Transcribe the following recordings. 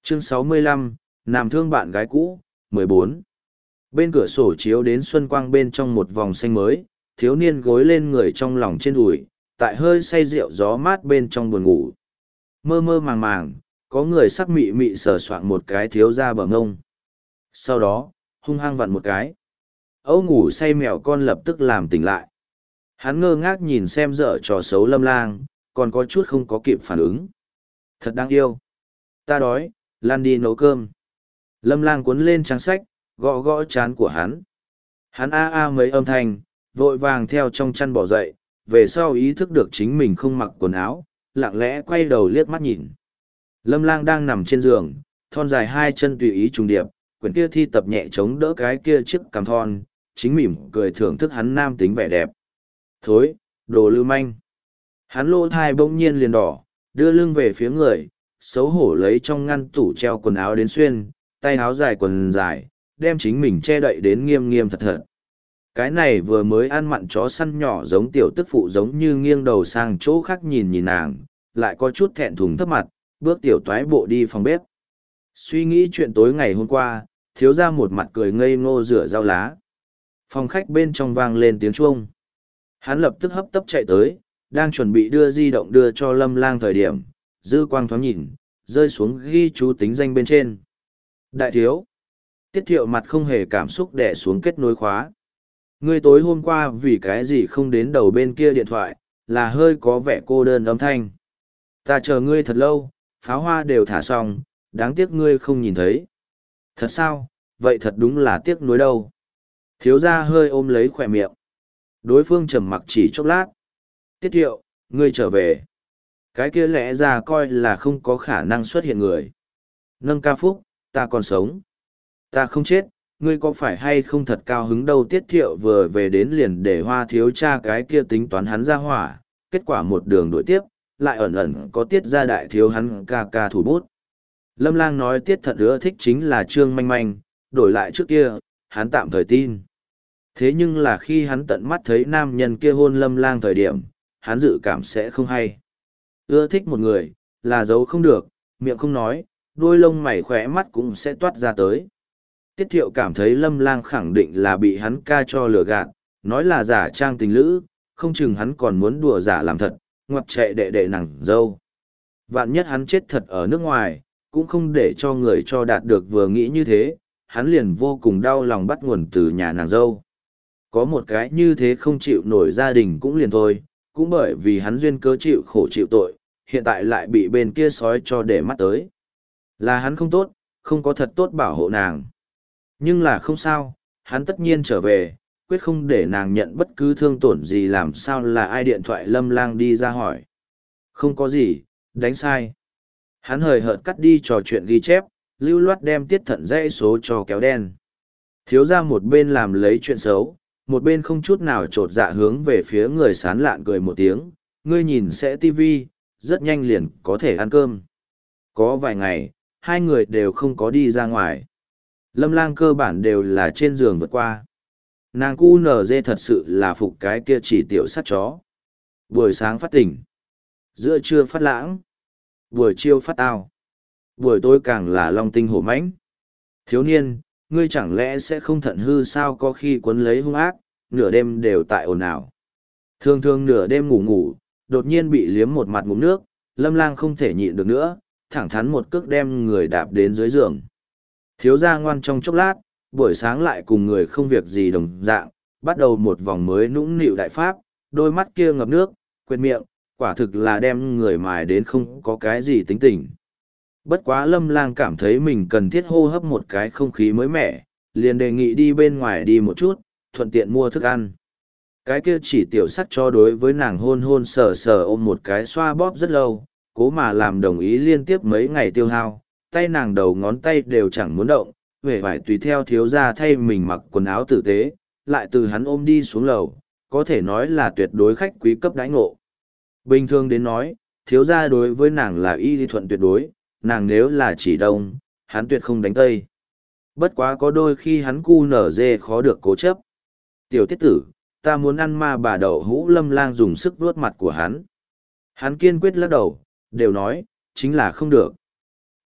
Chương 65, Nam thương bạn gái cũ, 14. Bên cửa sổ chiếu đến xuân quang bên trong một vòng xanh mới, thiếu niên gối lên người trong lòng trên đùi, tại hơi say rượu gió mát bên trong buồn ngủ. Mơ mơ màng màng, có người sắc mị mị sờ soạng một cái thiếu ra bờ ngông. Sau đó, hung hăng vặn một cái. Âu ngủ say mèo con lập tức làm tỉnh lại. Hắn ngơ ngác nhìn xem dở trò xấu Lâm Lang, còn có chút không có kịp phản ứng. Thật đáng yêu. Ta đói, lan đi nấu cơm. Lâm Lang cuốn lên trang sách, gõ gõ trán của hắn. Hắn a a mấy âm thanh, vội vàng theo trong chăn bỏ dậy, về sau ý thức được chính mình không mặc quần áo, lặng lẽ quay đầu liếc mắt nhìn. Lâm Lang đang nằm trên giường, thon dài hai chân tùy ý trùng điệp, quyển kia thi tập nhẹ chống đỡ cái kia chiếc cằm thon, chính mỉm cười thưởng thức hắn nam tính vẻ đẹp. Thối, đồ lưu manh. Hắn lỗ thai bỗng nhiên liền đỏ, đưa lưng về phía người, xấu hổ lấy trong ngăn tủ treo quần áo đến xuyên, tay áo dài quần dài, đem chính mình che đậy đến nghiêm nghiêm thật thật. Cái này vừa mới ăn mặn chó săn nhỏ giống tiểu tức phụ giống như nghiêng đầu sang chỗ khác nhìn nhìn nàng, lại có chút thẹn thùng thấp mặt, bước tiểu toái bộ đi phòng bếp. Suy nghĩ chuyện tối ngày hôm qua, thiếu ra một mặt cười ngây ngô rửa rau lá. Phòng khách bên trong vang lên tiếng chuông. Hắn lập tức hấp tấp chạy tới, đang chuẩn bị đưa di động đưa cho Lâm Lang thời điểm, dư quang thoáng nhìn, rơi xuống ghi chú tính danh bên trên. Đại thiếu. Tiết Thiệu mặt không hề cảm xúc đè xuống kết nối khóa. Ngươi tối hôm qua vì cái gì không đến đầu bên kia điện thoại, là hơi có vẻ cô đơn âm thanh. Ta chờ ngươi thật lâu, pháo hoa đều thả xong, đáng tiếc ngươi không nhìn thấy. Thật sao, vậy thật đúng là tiếc nuối đâu. Thiếu gia hơi ôm lấy khỏe miệng. Đối phương trầm mặc chỉ chốc lát. Tiết Thiệu, ngươi trở về. Cái kia lẽ ra coi là không có khả năng xuất hiện người. Nâng ca phúc, ta còn sống. Ta không chết, ngươi có phải hay không thật cao hứng đâu. Tiết Thiệu vừa về đến liền để Hoa thiếu cha cái kia tính toán hắn ra hỏa, kết quả một đường đuổi tiếp, lại ẩn ẩn có Tiết gia đại thiếu hắn ca ca thủ bút. Lâm Lang nói Tiết Thận ưa thích chính là Trương Manh Manh, đổi lại trước kia, hắn tạm thời tin. Thế nhưng là khi hắn tận mắt thấy nam nhân kia hôn Lâm Lang thời điểm, hắn dự cảm sẽ không hay. Ưa thích một người, là giấu không được, miệng không nói, đôi lông mày khỏe mắt cũng sẽ toát ra tới. Tiết Thiệu cảm thấy Lâm Lang khẳng định là bị hắn ca cho lừa gạt, nói là giả trang tình lữ, không chừng hắn còn muốn đùa giả làm thật, ngoặt chạy đệ đệ nàng dâu. Vạn nhất hắn chết thật ở nước ngoài, cũng không để cho người cho đạt được vừa nghĩ như thế, hắn liền vô cùng đau lòng bắt nguồn từ nhà nàng dâu. Có một cái như thế không chịu nổi gia đình cũng liền thôi, cũng bởi vì hắn duyên cớ chịu khổ chịu tội, hiện tại lại bị bên kia sói cho để mắt tới. Là hắn không tốt, không có thật tốt bảo hộ nàng. Nhưng là không sao, hắn tất nhiên trở về, quyết không để nàng nhận bất cứ thương tổn gì. Làm sao là ai điện thoại Lâm Lang đi ra hỏi. Không có gì, đánh sai. Hắn hời hợt cắt đi trò chuyện ghi chép, lưu loát đem Tiết Thận dãy số cho kéo đen. Thiếu ra một bên làm lấy chuyện xấu, một bên không chút nào trột dạ hướng về phía người sán lạn cười một tiếng, ngươi nhìn sẽ tivi, rất nhanh liền có thể ăn cơm. Có vài ngày, hai người đều không có đi ra ngoài. Lâm Lang cơ bản đều là trên giường vượt qua. Nàng cu nở dê thật sự là phục cái kia chỉ tiểu sắt chó. Buổi sáng phát tỉnh, giữa trưa phát lãng, buổi chiều phát tao, buổi tối càng là long tinh hổ mãnh. Thiếu niên, ngươi chẳng lẽ sẽ không thận hư sao, có khi quấn lấy hung ác, nửa đêm đều tại ồn ào. Thường thường nửa đêm ngủ ngủ, đột nhiên bị liếm một mặt ngụm nước, Lâm Lang không thể nhịn được nữa, thẳng thắn một cước đem người đạp đến dưới giường. Thiếu gia ngoan trong chốc lát, buổi sáng lại cùng người không việc gì đồng dạng, bắt đầu một vòng mới nũng nịu đại pháp, đôi mắt kia ngập nước, quệt miệng, quả thực là đem người mài đến không có cái gì tính tình. Bất quá Lâm Lang cảm thấy mình cần thiết hô hấp một cái không khí mới mẻ, liền đề nghị đi bên ngoài đi một chút, thuận tiện mua thức ăn. Cái kia chỉ tiểu sắt cho đối với nàng hôn hôn sờ sờ ôm một cái xoa bóp rất lâu, cố mà làm đồng ý liên tiếp mấy ngày tiêu hao, tay nàng đầu ngón tay đều chẳng muốn động, vẻ vải tùy theo thiếu gia thay mình mặc quần áo tử tế, lại từ hắn ôm đi xuống lầu, có thể nói là tuyệt đối khách quý cấp đãi ngộ. Bình thường đến nói, thiếu gia đối với nàng là y thuận tuyệt đối, nàng nếu là chỉ đông, hắn tuyệt không đánh tây. Bất quá có đôi khi hắn cu nở dê khó được cố chấp. Tiểu tiết tử, ta muốn ăn ma bà đậu hũ. Lâm Lang dùng sức vuốt mặt của hắn. Hắn kiên quyết lắc đầu, đều nói, chính là không được.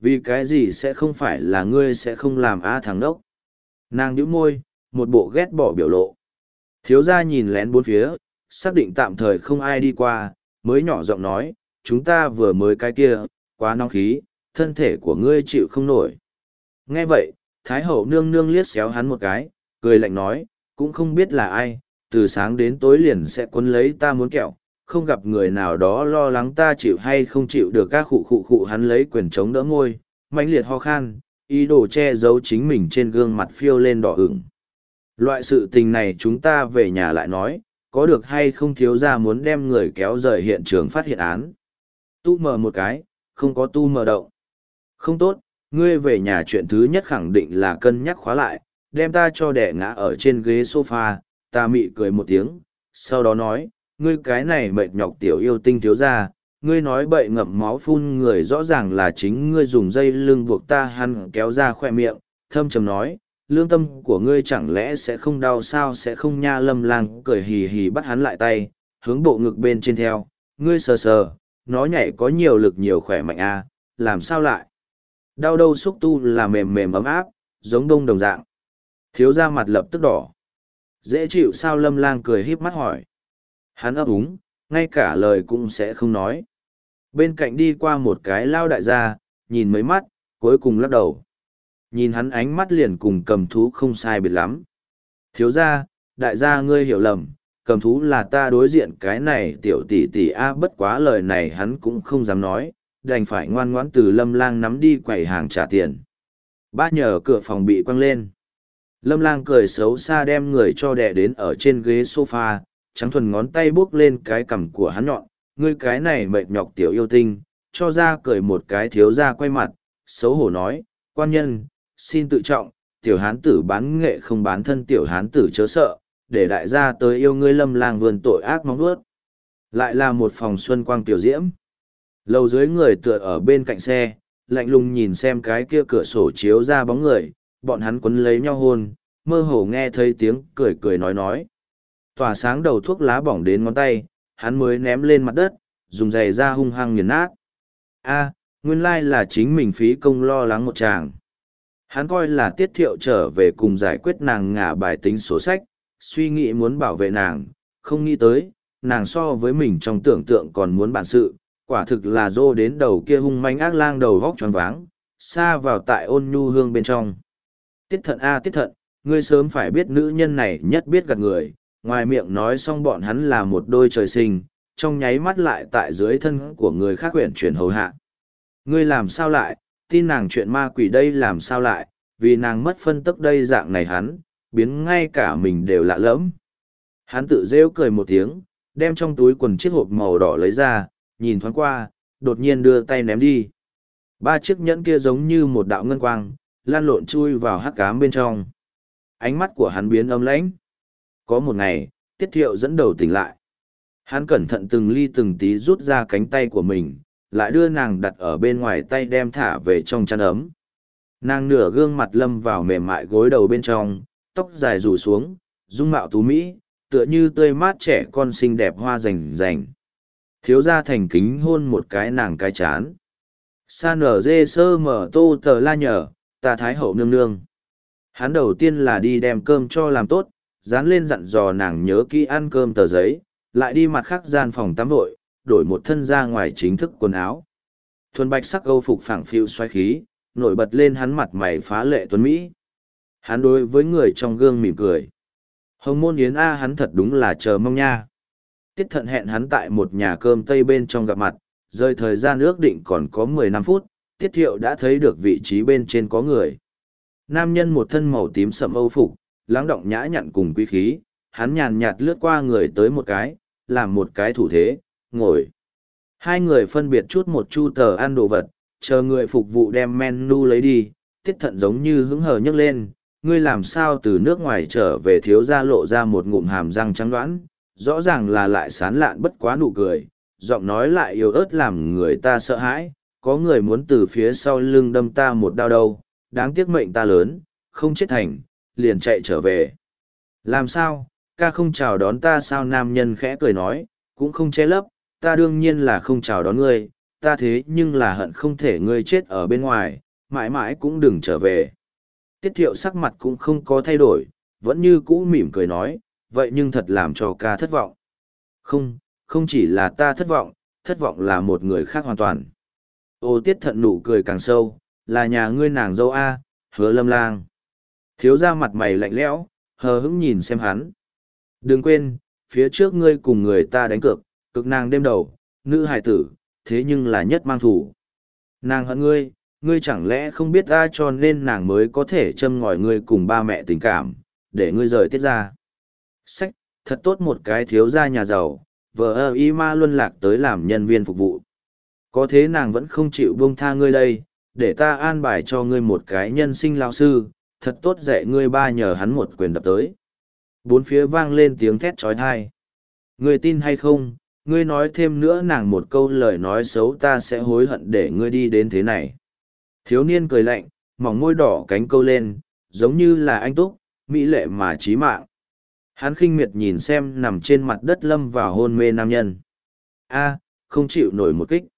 Vì cái gì sẽ không phải là ngươi sẽ không làm a thằng đốc? Nàng nhíu môi, một bộ ghét bỏ biểu lộ. Thiếu gia nhìn lén bốn phía, xác định tạm thời không ai đi qua, mới nhỏ giọng nói, chúng ta vừa mới cái kia, quá nóng khí, thân thể của ngươi chịu không nổi. Nghe vậy, Thái hậu nương nương liếc xéo hắn một cái, cười lạnh nói, cũng không biết là ai, từ sáng đến tối liền sẽ quấn lấy ta muốn kẹo, không gặp người nào đó lo lắng ta chịu hay không chịu được các khụ hắn lấy quyền chống đỡ môi, mãnh liệt ho khan, ý đồ che giấu chính mình trên gương mặt phiêu lên đỏ ửng. Loại sự tình này chúng ta về nhà lại nói, có được hay không thiếu ra muốn đem người kéo rời hiện trường phát hiện án. Tu mờ một cái, không có tu mờ động. Không tốt, ngươi về nhà chuyện thứ nhất khẳng định là cân nhắc khóa lại, đem ta cho đẻ ngã ở trên ghế sofa, ta mị cười một tiếng, sau đó nói, ngươi cái này mệt nhọc tiểu yêu tinh thiếu ra, ngươi nói bậy ngậm máu phun người rõ ràng là chính ngươi dùng dây lưng buộc ta hắn kéo ra khoe miệng, thâm trầm nói, lương tâm của ngươi chẳng lẽ sẽ không đau sao sẽ không nha. Lâm Lang cười hì hì bắt hắn lại tay, hướng bộ ngực bên trên theo, ngươi sờ sờ, nó nhảy có nhiều lực nhiều khỏe mạnh à, làm sao lại? Đau đâu xúc tu là mềm mềm ấm áp, giống đông đồng dạng. Thiếu ra mặt lập tức đỏ. Dễ chịu sao? Lâm Lang cười híp mắt hỏi. Hắn ấp úng, ngay cả lời cũng sẽ không nói. Bên cạnh đi qua một cái lao đại gia, nhìn mấy mắt, cuối cùng lắc đầu. Nhìn hắn ánh mắt liền cùng cầm thú không sai biệt lắm. Thiếu ra, đại gia ngươi hiểu lầm, cầm thú là ta đối diện cái này tiểu tỷ tỷ a. Bất quá lời này hắn cũng không dám nói, đành phải ngoan ngoãn từ Lâm Lang nắm đi quầy hàng trả tiền. Ba nhờ cửa phòng bị quăng lên. Lâm Lang cười xấu xa đem người cho đè đến ở trên ghế sofa, trắng thuần ngón tay buốc lên cái cằm của hắn nhọn, ngươi cái này mệt nhọc tiểu yêu tinh, cho ra cười một cái. Thiếu ra quay mặt, xấu hổ nói, quan nhân, xin tự trọng, tiểu hán tử bán nghệ không bán thân, tiểu hán tử chớ sợ, để đại gia tới yêu ngươi. Lâm Lang vươn tội ác móng vuốt. Lại là một phòng xuân quang tiểu diễm. Lầu dưới người tựa ở bên cạnh xe, lạnh lùng nhìn xem cái kia cửa sổ chiếu ra bóng người, bọn hắn quấn lấy nhau hôn, mơ hồ nghe thấy tiếng cười cười nói. Tỏa sáng đầu thuốc lá bỏng đến ngón tay, hắn mới ném lên mặt đất, dùng giày ra hung hăng nghiền nát. A, nguyên lai là chính mình phí công lo lắng một chàng. Hắn coi là Tiết Thiệu trở về cùng giải quyết nàng ngả bài tính sổ sách, suy nghĩ muốn bảo vệ nàng, không nghĩ tới, nàng so với mình trong tưởng tượng còn muốn bản sự, quả thực là dô đến đầu kia hung manh ác lang đầu vóc tròn váng, xa vào tại ôn nhu hương bên trong. Tiết Thận a Tiết Thận, ngươi sớm phải biết nữ nhân này nhất biết gạt người, ngoài miệng nói xong bọn hắn là một đôi trời sinh, trong nháy mắt lại tại dưới thân của người khác quyển chuyển hầu hạ. Ngươi làm sao lại, tin nàng chuyện ma quỷ đây làm sao lại, vì nàng mất phân tức đây dạng này hắn, biến ngay cả mình đều lạ lẫm. Hắn tự rêu cười một tiếng, đem trong túi quần chiếc hộp màu đỏ lấy ra, nhìn thoáng qua, đột nhiên đưa tay ném đi. Ba chiếc nhẫn kia giống như một đạo ngân quang, lan lộn chui vào hắc cám bên trong. Ánh mắt của hắn biến âm lãnh. Có một ngày, Tiết Thiệu dẫn đầu tỉnh lại. Hắn cẩn thận từng ly từng tí rút ra cánh tay của mình, lại đưa nàng đặt ở bên ngoài tay đem thả về trong chăn ấm. Nàng nửa gương mặt lâm vào mềm mại gối đầu bên trong, tóc dài rủ xuống, dung mạo tú mỹ, tựa như tươi mát trẻ con xinh đẹp hoa rành rành. Thiếu gia thành kính hôn một cái nàng cái chán. Sa nở dê sơ mở tô tờ la nhờ, ta thái hậu nương nương. Hắn đầu tiên là đi đem cơm cho làm tốt, dán lên dặn dò nàng nhớ kỹ ăn cơm tờ giấy, lại đi mặt khác gian phòng tắm vội, đổi một thân ra ngoài chính thức quần áo. Thuần bạch sắc âu phục phẳng phiu xoay khí, nổi bật lên hắn mặt mày phá lệ tuấn Mỹ. Hắn đối với người trong gương mỉm cười. Hồng môn yến a hắn thật đúng là chờ mong nha. Tiết Thận hẹn hắn tại một nhà cơm tây bên trong gặp mặt, rời thời gian ước định còn có 15 phút, Tiết Thiệu đã thấy được vị trí bên trên có người. Nam nhân một thân màu tím sậm âu phục, lắng động nhã nhặn cùng quý khí, hắn nhàn nhạt lướt qua người tới một cái, làm một cái thủ thế, ngồi. Hai người phân biệt chút một chu tờ ăn đồ vật, chờ người phục vụ đem menu lấy đi, Tiết Thận giống như hứng hờ nhấc lên, ngươi làm sao từ nước ngoài trở về. Thiếu gia lộ ra một ngụm hàm răng trắng đoán, rõ ràng là lại sán lạn bất quá nụ cười, giọng nói lại yếu ớt làm người ta sợ hãi, có người muốn từ phía sau lưng đâm ta một đao đâu, đáng tiếc mệnh ta lớn, không chết thành, liền chạy trở về. Làm sao, ca không chào đón ta sao? Nam nhân khẽ cười nói, cũng không che lấp, ta đương nhiên là không chào đón ngươi, ta thế nhưng là hận không thể ngươi chết ở bên ngoài, mãi mãi cũng đừng trở về. Tiết Thiệu sắc mặt cũng không có thay đổi, vẫn như cũ mỉm cười nói, vậy nhưng thật làm cho ca thất vọng. Không, không chỉ là ta thất vọng là một người khác hoàn toàn. Ô Tiết Thận nụ cười càng sâu, là nhà ngươi nàng dâu A, Hứa Lâm Lang. Thiếu ra mặt mày lạnh lẽo, hờ hững nhìn xem hắn. Đừng quên, phía trước ngươi cùng người ta đánh cược, cực nàng đêm đầu, nữ hài tử, thế nhưng là nhất mang thủ. Nàng hận ngươi, ngươi chẳng lẽ không biết ta cho nên nàng mới có thể châm ngòi ngươi cùng ba mẹ tình cảm, để ngươi rời tiết ra. Sách, thật tốt một cái thiếu gia nhà giàu, vợ y ma luân lạc tới làm nhân viên phục vụ. Có thế nàng vẫn không chịu buông tha ngươi đây, để ta an bài cho ngươi một cái nhân sinh lao sư, thật tốt dạy ngươi ba nhờ hắn một quyền đập tới. Bốn phía vang lên tiếng thét trói thai. Ngươi tin hay không, ngươi nói thêm nữa nàng một câu lời nói xấu ta sẽ hối hận để ngươi đi đến thế này. Thiếu niên cười lạnh, mỏng môi đỏ cánh câu lên, giống như là anh túc, mỹ lệ mà chí mạng. Hắn khinh miệt nhìn xem nằm trên mặt đất lâm vào hôn mê nam nhân. A, không chịu nổi một kích.